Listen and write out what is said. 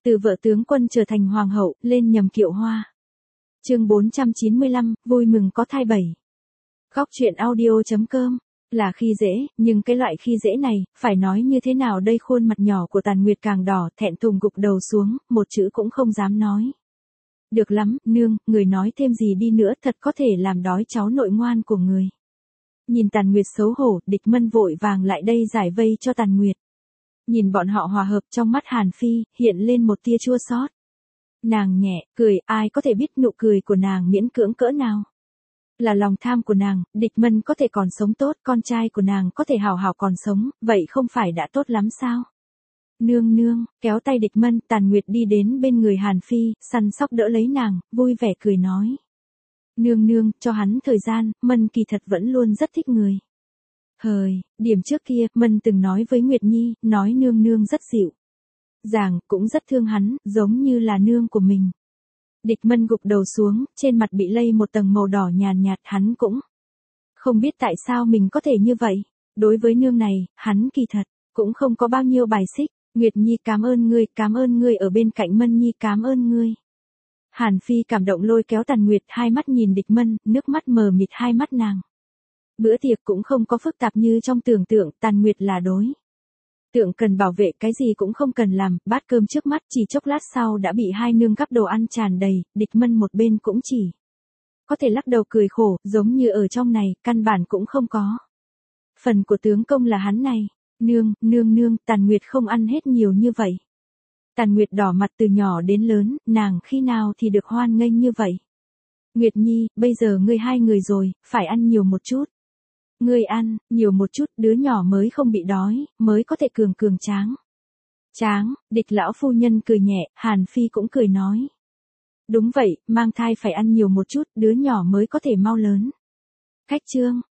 Từ vợ tướng quân trở thành hoàng hậu, lên nhầm kiệu hoa. Chương 495, vui mừng có thai 7. Góc truyện audio.com. Là khi dễ, nhưng cái loại khi dễ này, phải nói như thế nào đây? Khuôn mặt nhỏ của Tàn Nguyệt càng đỏ, thẹn thùng gục đầu xuống, một chữ cũng không dám nói. Được lắm, nương, người nói thêm gì đi nữa thật có thể làm đói cháu nội ngoan của người. Nhìn Tàn Nguyệt xấu hổ, Địch Mân vội vàng lại đây giải vây cho Tàn Nguyệt. Nhìn bọn họ hòa hợp, trong mắt Hàn Phi, hiện lên một tia chua xót. Nàng nhẹ, cười, ai có thể biết nụ cười của nàng miễn cưỡng cỡ nào. Là lòng tham của nàng, Địch Mân có thể còn sống tốt, con trai của nàng có thể hào hào còn sống, vậy không phải đã tốt lắm sao? Nương nương, kéo tay Địch Mân, Tàn Nguyệt đi đến bên người Hàn Phi, săn sóc đỡ lấy nàng, vui vẻ cười nói. Nương nương, cho hắn thời gian, Mân kỳ thật vẫn luôn rất thích người. Điểm trước kia, Mân từng nói với Nguyệt Nhi, nói nương nương rất dịu dàng, cũng rất thương hắn, giống như là nương của mình. Địch Mân gục đầu xuống, trên mặt bị lây một tầng màu đỏ nhàn nhạt, hắn cũng không biết tại sao mình có thể như vậy. Đối với nương này, hắn kỳ thật cũng không có bao nhiêu bài xích. Nguyệt Nhi cảm ơn ngươi ở bên cạnh Mân Nhi, cảm ơn ngươi. Hàn Phi cảm động lôi kéo Tàn Nguyệt, hai mắt nhìn Địch Mân, nước mắt mờ mịt hai mắt nàng. Bữa tiệc cũng không có phức tạp như trong tưởng tượng, Tàn Nguyệt là đối tượng cần bảo vệ, cái gì cũng không cần làm, bát cơm trước mắt chỉ chốc lát sau đã bị hai nương gắp đồ ăn tràn đầy, Địch Mân một bên cũng chỉ có thể lắc đầu cười khổ, giống như ở trong này, căn bản cũng không có. Phần của tướng công là hắn này. Nương, Tàn Nguyệt không ăn hết nhiều như vậy. Tàn Nguyệt đỏ mặt từ nhỏ đến lớn, nàng khi nào thì được hoan nghênh như vậy. Nguyệt Nhi, bây giờ ngươi hai người rồi, phải ăn nhiều một chút. Ngươi ăn, nhiều một chút, đứa nhỏ mới không bị đói, mới có thể cường tráng. Địch lão phu nhân cười nhẹ, Hàn Phi cũng cười nói. Đúng vậy, mang thai phải ăn nhiều một chút, đứa nhỏ mới có thể mau lớn. Khách trương,